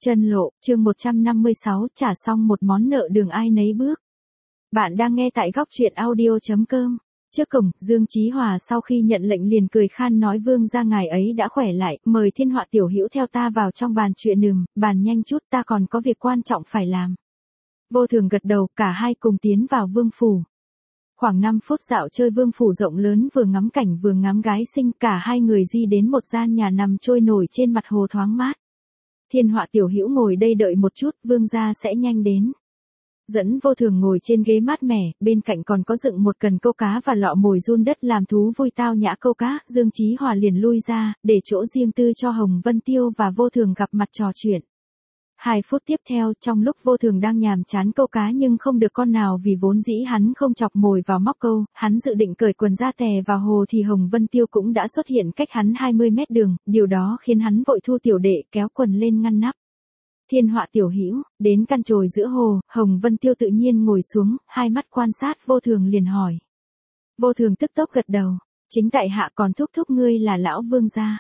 Chân lộ, chương 156, trả xong một món nợ đường ai nấy bước. Bạn đang nghe tại góc truyện audio.com. Trước cổng, Dương Chí Hòa sau khi nhận lệnh liền cười khan nói vương gia ngài ấy đã khỏe lại, mời Thiên Họa tiểu hữu theo ta vào trong bàn chuyện bàn nhanh chút ta còn có việc quan trọng phải làm. Vô Thường gật đầu, cả hai cùng tiến vào vương phủ. Khoảng 5 phút dạo chơi vương phủ rộng lớn vừa ngắm cảnh vừa ngắm gái xinh, cả hai người di đến một gian nhà nằm trôi nổi trên mặt hồ thoáng mát. Thiên Họa tiểu hữu ngồi đây đợi một chút, vương gia sẽ nhanh đến. Dẫn Vô Thường ngồi trên ghế mát mẻ, bên cạnh còn có dựng một cần câu cá và lọ mồi giun đất làm thú vui tao nhã câu cá. Dương Chí Hòa liền lui ra, để chỗ riêng tư cho Hồng Vân Tiêu và Vô Thường gặp mặt trò chuyện. 2 phút tiếp theo, trong lúc Vô Thường đang nhàm chán câu cá nhưng không được con nào vì vốn dĩ hắn không chọc mồi vào móc câu, hắn dự định cởi quần ra tè vào hồ thì Hồng Vân Tiêu cũng đã xuất hiện cách hắn 20 mét đường, điều đó khiến hắn vội thu tiểu đệ kéo quần lên ngăn nắp. Thiên Họa tiểu hữu, đến căn chồi giữa hồ, Hồng Vân Tiêu tự nhiên ngồi xuống, hai mắt quan sát Vô Thường liền hỏi. Vô Thường tức tốc gật đầu, chính tại hạ còn thúc ngươi là lão vương gia.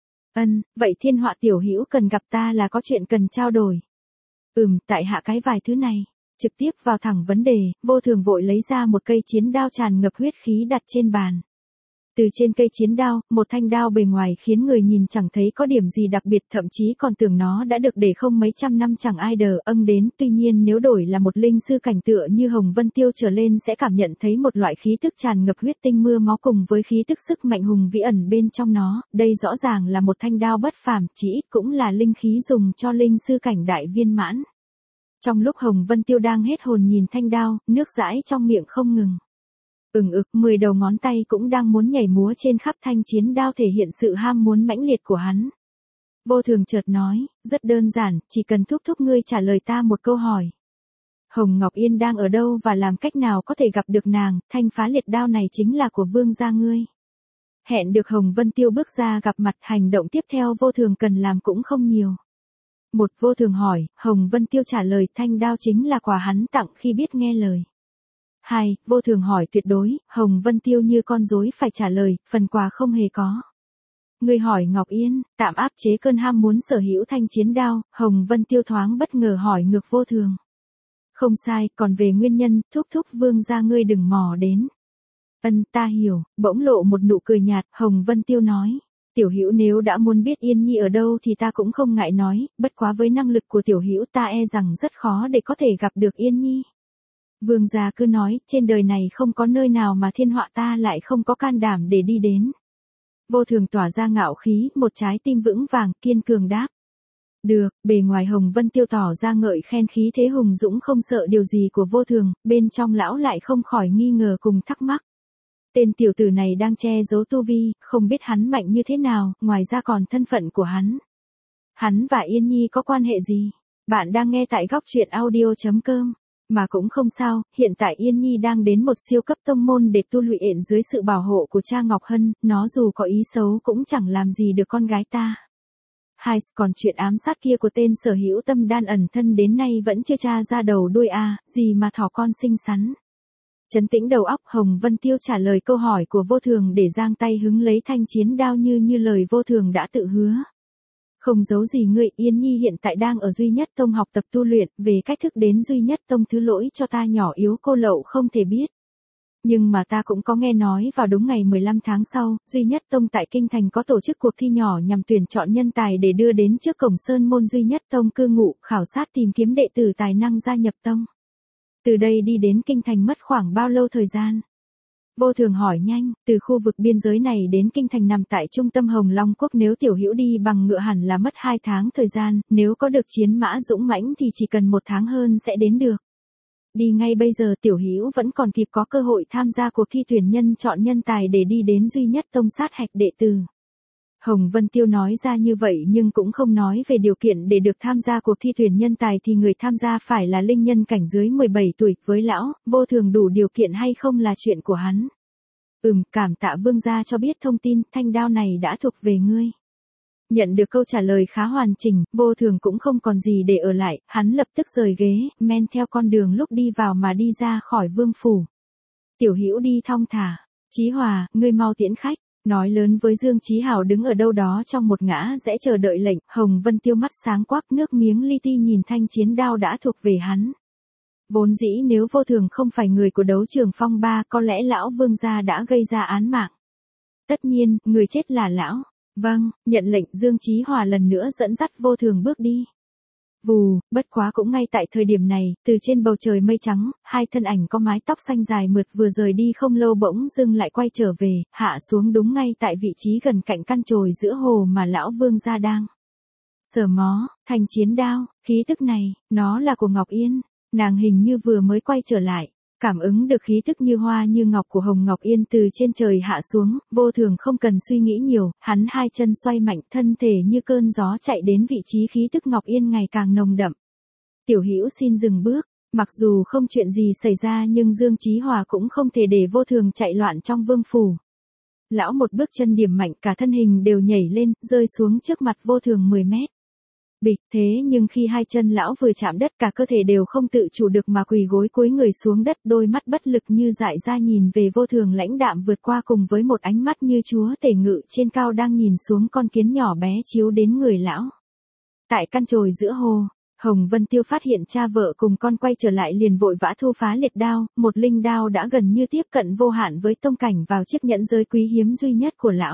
Vậy Thiên Họa tiểu hữu cần gặp ta là có chuyện cần trao đổi. Tại hạ cái vài thứ này. Trực tiếp vào thẳng vấn đề, Vô Thường vội lấy ra một cây chiến đao tràn ngập huyết khí đặt trên bàn. Từ trên cây chiến đao, một thanh đao bề ngoài khiến người nhìn chẳng thấy có điểm gì đặc biệt, thậm chí còn tưởng nó đã được để không mấy trăm năm chẳng ai đờ âng đến. Tuy nhiên nếu đổi là một linh sư cảnh tựa như Hồng Vân Tiêu trở lên sẽ cảm nhận thấy một loại khí tức tràn ngập huyết tinh mưa máu cùng với khí tức sức mạnh hùng vĩ ẩn bên trong nó. Đây rõ ràng là một thanh đao bất phàm, chỉ ít cũng là linh khí dùng cho linh sư cảnh đại viên mãn. Trong lúc Hồng Vân Tiêu đang hết hồn nhìn thanh đao, nước dãi trong miệng không ngừng. 10 đầu ngón tay cũng đang muốn nhảy múa trên khắp thanh chiến đao thể hiện sự ham muốn mãnh liệt của hắn. Vô Thường chợt nói, rất đơn giản, chỉ cần thúc ngươi trả lời ta một câu hỏi. Hồng Ngọc Yên đang ở đâu và làm cách nào có thể gặp được nàng, thanh phá liệt đao này chính là của vương gia ngươi. Hẹn được Hồng Vân Tiêu bước ra gặp mặt, hành động tiếp theo Vô Thường cần làm cũng không nhiều. Một, Vô Thường hỏi, Hồng Vân Tiêu trả lời thanh đao chính là quà hắn tặng khi biết nghe lời. 2. Vô Thường hỏi tuyệt đối, Hồng Vân Tiêu như con rối phải trả lời, phần quà không hề có. Người hỏi Ngọc Yên, tạm áp chế cơn ham muốn sở hữu thanh chiến đao, Hồng Vân Tiêu thoáng bất ngờ hỏi ngược Vô Thường. Không sai, còn về nguyên nhân, thúc vương gia ngươi đừng mò đến. Ta hiểu, bỗng lộ một nụ cười nhạt, Hồng Vân Tiêu nói. Tiểu hữu nếu đã muốn biết Yên Nhi ở đâu thì ta cũng không ngại nói, bất quá với năng lực của tiểu hữu ta e rằng rất khó để có thể gặp được Yên Nhi. Vương gia cứ nói, trên đời này không có nơi nào mà Thiên Họa ta lại không có can đảm để đi đến. Vô Thường tỏa ra ngạo khí, một trái tim vững vàng, kiên cường đáp. Được, bề ngoài Hồng Vân Tiêu tỏ ra ngợi khen khí thế hùng dũng không sợ điều gì của Vô Thường, bên trong lão lại không khỏi nghi ngờ cùng thắc mắc. Tên tiểu tử này đang che giấu tu vi, không biết hắn mạnh như thế nào, ngoài ra còn thân phận của hắn. Hắn và Yên Nhi có quan hệ gì? Bạn đang nghe tại góc truyện audio.com. Mà cũng không sao, hiện tại Yên Nhi đang đến một siêu cấp tông môn để tu luyện dưới sự bảo hộ của cha Ngọc Hân, nó dù có ý xấu cũng chẳng làm gì được con gái ta. Còn chuyện ám sát kia của tên sở hữu tâm đan ẩn thân đến nay vẫn chưa tra ra đầu đuôi gì mà thỏ con xinh xắn. Trấn tĩnh đầu óc, Hồng Vân Tiêu trả lời câu hỏi của Vô Thường để giang tay hứng lấy thanh chiến đao như lời Vô Thường đã tự hứa. Không giấu gì ngươi, Yên Nhi hiện tại đang ở Duy Nhất Tông học tập tu luyện, về cách thức đến Duy Nhất Tông thứ lỗi cho ta nhỏ yếu cô lậu không thể biết. Nhưng mà ta cũng có nghe nói vào đúng ngày 15 tháng sau, Duy Nhất Tông tại Kinh Thành có tổ chức cuộc thi nhỏ nhằm tuyển chọn nhân tài để đưa đến trước cổng sơn môn Duy Nhất Tông cư ngụ, khảo sát tìm kiếm đệ tử tài năng gia nhập tông. Từ đây đi đến Kinh Thành mất khoảng bao lâu thời gian? Vô Thường hỏi nhanh, từ khu vực biên giới này đến Kinh Thành nằm tại trung tâm Hồng Long Quốc, nếu tiểu hữu đi bằng ngựa hẳn là mất 2 tháng thời gian, nếu có được chiến mã dũng mãnh thì chỉ cần 1 tháng hơn sẽ đến được. Đi ngay bây giờ tiểu hữu vẫn còn kịp có cơ hội tham gia cuộc thi tuyển nhân chọn nhân tài để đi đến Duy Nhất Tông sát hạch đệ tử. Hồng Vân Tiêu nói ra như vậy nhưng cũng không nói về điều kiện để được tham gia cuộc thi tuyển nhân tài thì người tham gia phải là linh nhân cảnh dưới 17 tuổi, với lão, Vô Thường đủ điều kiện hay không là chuyện của hắn. Cảm tạ vương gia cho biết thông tin, thanh đao này đã thuộc về ngươi. Nhận được câu trả lời khá hoàn chỉnh, Vô Thường cũng không còn gì để ở lại, hắn lập tức rời ghế, men theo con đường lúc đi vào mà đi ra khỏi vương phủ. Tiểu hữu đi thong thả, Chí Hòa, ngươi mau tiễn khách. Nói lớn với Dương Chí Hào đứng ở đâu đó trong một ngã rẽ chờ đợi lệnh, Hồng Vân Tiêu mắt sáng quắc, nước miếng li ti nhìn thanh chiến đao đã thuộc về hắn. Vốn dĩ nếu Vô Thường không phải người của đấu trường phong ba, có lẽ lão vương gia đã gây ra án mạng. Tất nhiên, người chết là lão. Vâng, nhận lệnh. Dương Chí Hòa lần nữa dẫn dắt Vô Thường bước đi. Vù, bất quá cũng ngay tại thời điểm này, từ trên bầu trời mây trắng, hai thân ảnh có mái tóc xanh dài mượt vừa rời đi không lâu bỗng dưng lại quay trở về, hạ xuống đúng ngay tại vị trí gần cạnh căn chồi giữa hồ mà lão vương gia đang sờ mó. Thanh chiến đao, khí tức này, nó là của Ngọc Yên. Nàng hình như vừa mới quay trở lại. Cảm ứng được khí tức như hoa như ngọc của Hồng Ngọc Yên từ trên trời hạ xuống, Vô Thường không cần suy nghĩ nhiều, hắn hai chân xoay mạnh, thân thể như cơn gió chạy đến vị trí khí tức Ngọc Yên ngày càng nồng đậm. Tiểu Hữu xin dừng bước, mặc dù không chuyện gì xảy ra nhưng Dương Chí Hòa cũng không thể để Vô Thường chạy loạn trong vương phủ. Lão một bước chân điểm mạnh, cả thân hình đều nhảy lên, rơi xuống trước mặt Vô Thường 10 mét. Bịch, thế nhưng khi hai chân lão vừa chạm đất cả cơ thể đều không tự chủ được mà quỳ gối cúi người xuống đất, đôi mắt bất lực như dại ra nhìn về Vô Thường lãnh đạm vượt qua cùng với một ánh mắt như chúa tể ngự trên cao đang nhìn xuống con kiến nhỏ bé chiếu đến người lão. Tại căn chồi giữa hồ, Hồng Vân Tiêu phát hiện cha vợ cùng con quay trở lại liền vội vã thu phá liệt đao, một linh đao đã gần như tiếp cận vô hạn với tông cảnh vào chiếc nhẫn giới quý hiếm duy nhất của lão.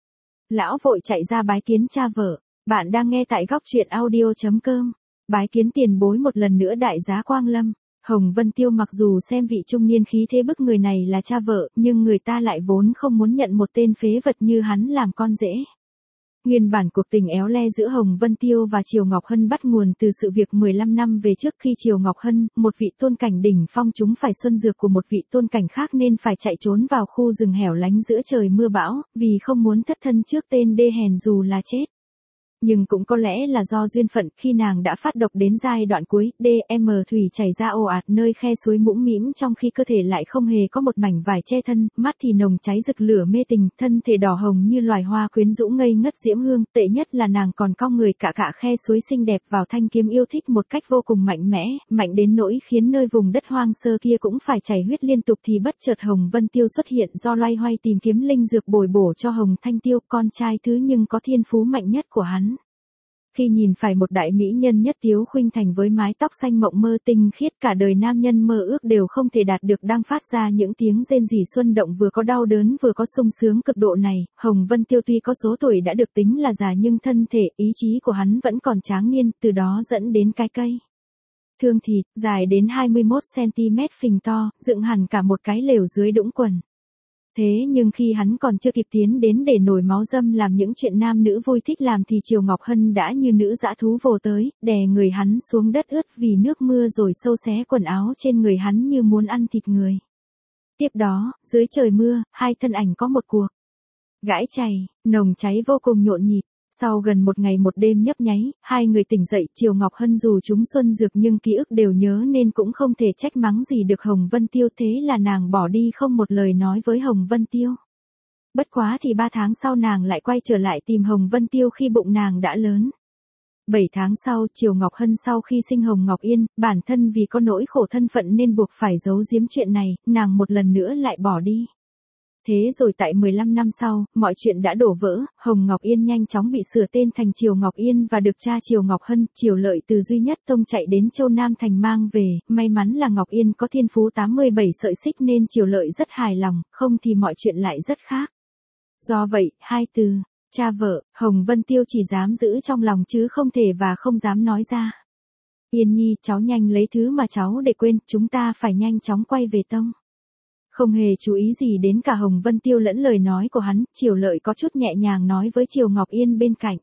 Lão vội chạy ra bái kiến cha vợ. Bạn đang nghe tại góc truyện audio.com. Bái kiến tiền bối một lần nữa đại giá Quang Lâm. Hồng Vân Tiêu mặc dù xem vị trung niên khí thế bức người này là cha vợ, nhưng người ta lại vốn không muốn nhận một tên phế vật như hắn làm con rể. Nguyên bản cuộc tình éo le giữa Hồng Vân Tiêu và Triều Ngọc Hân bắt nguồn từ sự việc 15 năm về trước khi Triều Ngọc Hân, một vị tôn cảnh đỉnh phong chúng phải xuân dược của một vị tôn cảnh khác nên phải chạy trốn vào khu rừng hẻo lánh giữa trời mưa bão, vì không muốn thất thân trước tên đê hèn dù là chết. Nhưng cũng có lẽ là do duyên phận, khi nàng đã phát độc đến giai đoạn cuối, DM thủy chảy ra ồ ạt nơi khe suối mũm mĩm trong khi cơ thể lại không hề có một mảnh vải che thân, mắt thì nồng cháy rực lửa mê tình, thân thể đỏ hồng như loài hoa quyến rũ ngây ngất diễm hương, tệ nhất là nàng còn cong người cả khe suối xinh đẹp vào thanh kiếm yêu thích một cách vô cùng mạnh mẽ, mạnh đến nỗi khiến nơi vùng đất hoang sơ kia cũng phải chảy huyết liên tục thì bất chợt Hồng Vân Tiêu xuất hiện do loay hoay tìm kiếm linh dược bồi bổ cho Hồng Thanh Tiêu, con trai thứ nhưng có thiên phú mạnh nhất của hắn. Khi nhìn phải một đại mỹ nhân nhất tiếu khuynh thành với mái tóc xanh mộng mơ tinh khiết cả đời nam nhân mơ ước đều không thể đạt được đang phát ra những tiếng rên rỉ xuân động vừa có đau đớn vừa có sung sướng cực độ này, Hồng Vân Tiêu tuy có số tuổi đã được tính là già nhưng thân thể, ý chí của hắn vẫn còn tráng niên, từ đó dẫn đến cái cây thương thịt, dài đến 21cm phình to, dựng hẳn cả một cái lều dưới đũng quần. Thế nhưng khi hắn còn chưa kịp tiến đến để nổi máu dâm làm những chuyện nam nữ vui thích làm thì Triều Ngọc Hân đã như nữ dã thú vồ tới, đè người hắn xuống đất ướt vì nước mưa rồi sâu xé quần áo trên người hắn như muốn ăn thịt người. Tiếp đó, dưới trời mưa, hai thân ảnh có một cuộc gãi chày, nồng cháy vô cùng nhộn nhịp. Sau gần một ngày một đêm nhấp nháy, hai người tỉnh dậy, Triều Ngọc Hân dù chúng xuân dược nhưng ký ức đều nhớ nên cũng không thể trách mắng gì được Hồng Vân Tiêu, thế là nàng bỏ đi không một lời nói với Hồng Vân Tiêu. Bất quá thì 3 tháng sau nàng lại quay trở lại tìm Hồng Vân Tiêu khi bụng nàng đã lớn. 7 tháng sau, Triều Ngọc Hân sau khi sinh Hồng Ngọc Yên, bản thân vì có nỗi khổ thân phận nên buộc phải giấu giếm chuyện này, nàng một lần nữa lại bỏ đi. Thế rồi tại 15 năm sau, mọi chuyện đã đổ vỡ, Hồng Ngọc Yên nhanh chóng bị sửa tên thành Triều Ngọc Yên và được cha Triều Ngọc Hân, Triều Lợi từ duy nhất tông chạy đến Châu Nam Thành mang về, may mắn là Ngọc Yên có thiên phú 87 sợi xích nên Triều Lợi rất hài lòng, không thì mọi chuyện lại rất khác. Do vậy, hai từ, cha vợ, Hồng Vân Tiêu chỉ dám giữ trong lòng chứ không thể và không dám nói ra. Yên Nhi, cháu nhanh lấy thứ mà cháu để quên, chúng ta phải nhanh chóng quay về tông. Không hề chú ý gì đến cả Hồng Vân Tiêu lẫn lời nói của hắn, Triều Lợi có chút nhẹ nhàng nói với Triều Ngọc Yên bên cạnh.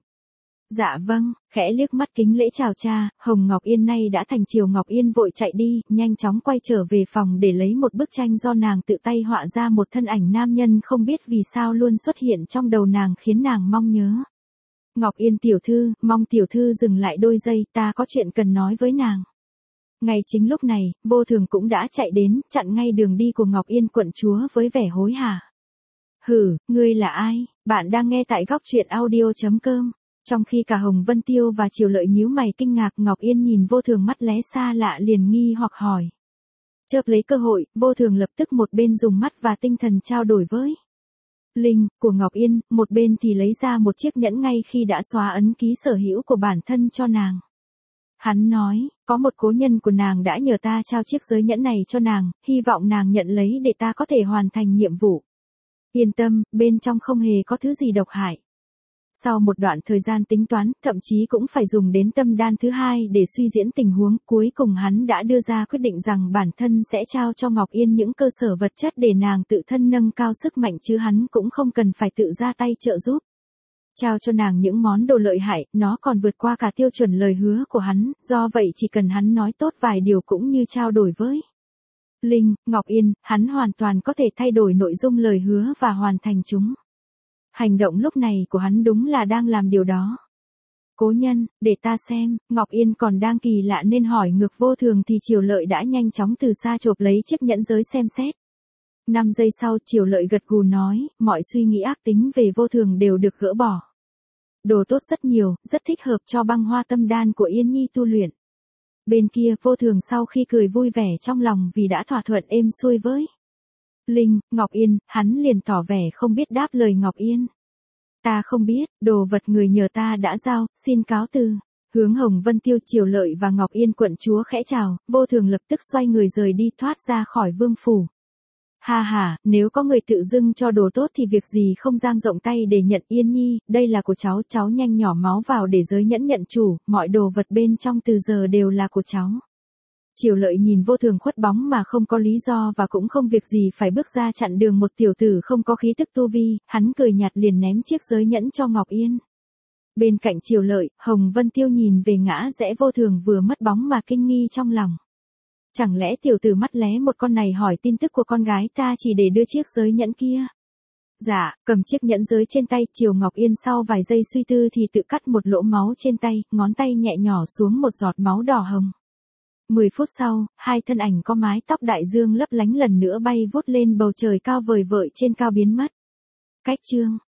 Dạ vâng, khẽ liếc mắt kính lễ chào cha, Hồng Ngọc Yên nay đã thành Triều Ngọc Yên vội chạy đi, nhanh chóng quay trở về phòng để lấy một bức tranh do nàng tự tay họa ra một thân ảnh nam nhân không biết vì sao luôn xuất hiện trong đầu nàng khiến nàng mong nhớ. Ngọc Yên tiểu thư, mong tiểu thư dừng lại đôi giây, ta có chuyện cần nói với nàng. Ngay chính lúc này, Vô Thường cũng đã chạy đến, chặn ngay đường đi của Ngọc Yên quận chúa với vẻ hối hả. Hử, ngươi là ai? Bạn đang nghe tại góc truyện audio.com. Trong khi cả Hồng Vân Tiêu và Triều Lợi nhíu mày kinh ngạc, Ngọc Yên nhìn Vô Thường mắt lé xa lạ liền nghi hoặc hỏi. Chợp lấy cơ hội, Vô Thường lập tức một bên dùng mắt và tinh thần trao đổi với Linh, của Ngọc Yên, một bên thì lấy ra một chiếc nhẫn ngay khi đã xóa ấn ký sở hữu của bản thân cho nàng. Hắn nói, có một cố nhân của nàng đã nhờ ta trao chiếc giới nhẫn này cho nàng, hy vọng nàng nhận lấy để ta có thể hoàn thành nhiệm vụ. Yên tâm, bên trong không hề có thứ gì độc hại. Sau một đoạn thời gian tính toán, thậm chí cũng phải dùng đến tâm đan thứ hai để suy diễn tình huống, cuối cùng hắn đã đưa ra quyết định rằng bản thân sẽ trao cho Ngọc Yên những cơ sở vật chất để nàng tự thân nâng cao sức mạnh chứ hắn cũng không cần phải tự ra tay trợ giúp. Trao cho nàng những món đồ lợi hại, nó còn vượt qua cả tiêu chuẩn lời hứa của hắn, do vậy chỉ cần hắn nói tốt vài điều cũng như trao đổi với Linh, Ngọc Yên, hắn hoàn toàn có thể thay đổi nội dung lời hứa và hoàn thành chúng. Hành động lúc này của hắn đúng là đang làm điều đó. Cố nhân, để ta xem, Ngọc Yên còn đang kỳ lạ nên hỏi ngược Vô Thường thì Triều Lợi đã nhanh chóng từ xa chộp lấy chiếc nhẫn giới xem xét. 5 giây sau Triều Lợi gật gù nói, mọi suy nghĩ ác tính về Vô Thường đều được gỡ bỏ. Đồ tốt rất nhiều, rất thích hợp cho băng hoa tâm đan của Yên Nhi tu luyện. Bên kia Vô Thường sau khi cười vui vẻ trong lòng vì đã thỏa thuận êm xuôi với Linh, Ngọc Yên, hắn liền tỏ vẻ không biết đáp lời Ngọc Yên. Ta không biết, đồ vật người nhờ ta đã giao, xin cáo từ. Hướng Hồng Vân Tiêu, Triều Lợi và Ngọc Yên quận chúa khẽ chào, Vô Thường lập tức xoay người rời đi thoát ra khỏi vương phủ. Ha ha, nếu có người tự dưng cho đồ tốt thì việc gì không dang rộng tay để nhận. Yên Nhi, đây là của cháu nhanh nhỏ máu vào để giới nhẫn nhận chủ, mọi đồ vật bên trong từ giờ đều là của cháu. Triều Lợi nhìn Vô Thường khuất bóng mà không có lý do và cũng không việc gì phải bước ra chặn đường một tiểu tử không có khí tức tu vi, hắn cười nhạt liền ném chiếc giới nhẫn cho Ngọc Yên. Bên cạnh Triều Lợi, Hồng Vân Tiêu nhìn về ngã rẽ Vô Thường vừa mất bóng mà kinh nghi trong lòng. Chẳng lẽ tiểu tử mắt lé một con này hỏi tin tức của con gái ta chỉ để đưa chiếc giới nhẫn kia? Dạ, cầm chiếc nhẫn giới trên tay, Triều Ngọc Yên sau vài giây suy tư thì tự cắt một lỗ máu trên tay, ngón tay nhẹ nhỏ xuống một giọt máu đỏ hồng. 10 phút sau, hai thân ảnh có mái tóc đại dương lấp lánh lần nữa bay vút lên bầu trời cao vời vợi trên cao biến mất. Cách chương